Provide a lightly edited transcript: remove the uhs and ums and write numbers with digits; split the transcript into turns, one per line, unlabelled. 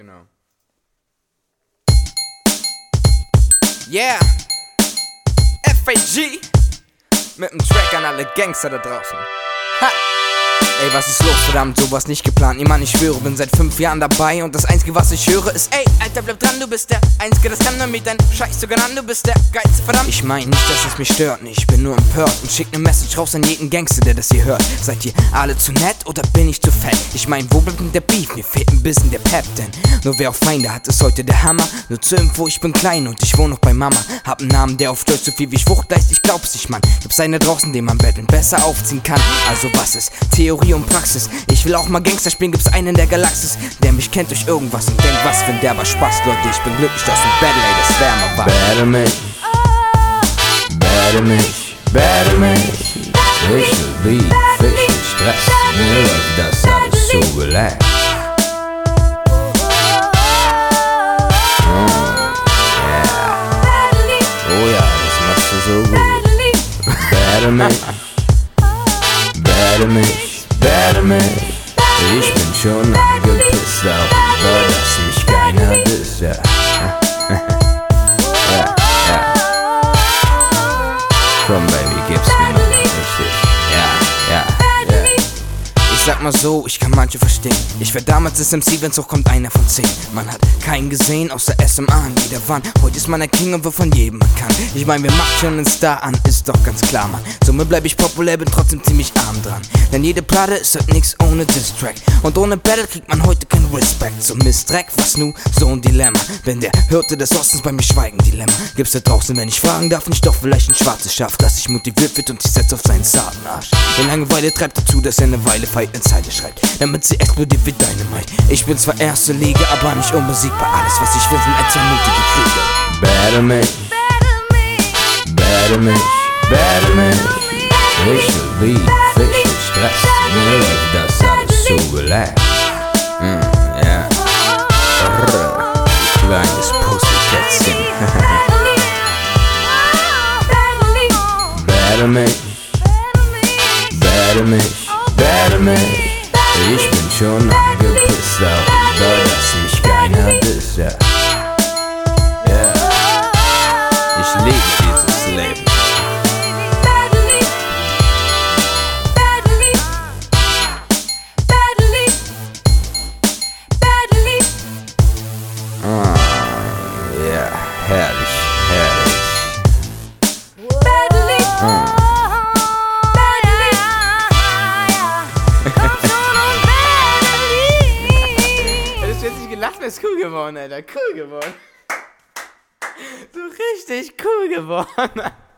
Genau. Yeah! FAG! Mit dem Track an alle Gangster da draußen. Ha! Ey, was ist los, verdammt, sowas nicht geplant. Niemand, ich schwöre, bin seit 5 Jahren dabei. Und das Einzige, was ich höre, ist: ey, Alter, bleib dran, du bist der Einzige, das kann nur mit deinem Scheiß sogar an. Du bist der Geilste, verdammt. Ich mein nicht, dass es mich stört, ich bin nur empört und schick ne Message raus an jeden Gangster, der das hier hört. Seid ihr alle zu nett oder bin ich zu fett? Ich mein, wo bleibt denn der Beef? Mir fehlt ein bisschen der Pep, denn nur wer auf Feinde hat, ist heute der Hammer. Nur zur Info, ich bin klein und ich wohne noch bei Mama. Hab einen Namen, der auf Deutsch so viel wie Schwucht leist, ich glaub's nicht, Mann. Gibt's einen da draußen, den man betteln besser aufziehen kann. Also was ist Theorie und Praxis? Ich will auch mal Gangster spielen, gibt's einen in der Galaxis, der mich kennt durch irgendwas und denkt, was für ein derber Spaß. Leute, ich bin glücklich, dass ein Battle, ey, das wärmer war.
Battle mich, battle mich, battle mich. Ich will Beef, ich will Stress, mir läuft das alles so relax. Oh ja, das machst du so gut. Battle mich, battle mich, battle mich. Ich bin schon angepisst darüber, dass mich keiner disst, ja. Ja. Komm, Baby, gib's mir noch richtig. Ja.
Ich sag mal so, ich kann manche verstehen. Ich wär damals SMC, wenn's hochkommt, einer von 10. Man hat keinen gesehen, außer SMA an jeder Wand. Heute ist man der King und wird von jedem bekannt. Ich mein, wir macht schon einen Star an, ist doch ganz klar, Mann. Somit bleib ich populär, bin trotzdem ziemlich arm dran. Denn jede Platte ist halt nix ohne Diss-Track. Und ohne Battle kriegt man heute keinen Respekt. So Mist-Dreck, was nu? So ein Dilemma. Wenn der Hirte des Ostens bei mir schweigen, Dilemma. Gibt's da draußen, wenn ich fragen darf, nicht doch vielleicht ein schwarzes Schaf, das sich motiviert wird und sich setzt auf seinen zarten Arsch. Die Langeweile treibt dazu, dass er eine Weile Fight in Zeile schreibt, damit sie explodiert wie Dynamite. Ich bin zwar erste Liga, aber nicht unbesiegbar. Alles, was ich will, sind ein zwei mutige Krieger.
Battle mich, battle mich, battle mich. Ich will Beef, ich will Stress, mir läuft das alles so relax. Ja. Kleines Pussykätzchen. Battle mich, battle mich, battle mich. Ich bin schon angepisst darüber, dass mich keiner disst, ja. Ich liebe dieses Leben. Ja, herrlich.
Du hast jetzt nicht gelacht, wer ist cool geworden, Alter. Cool geworden. So richtig cool geworden.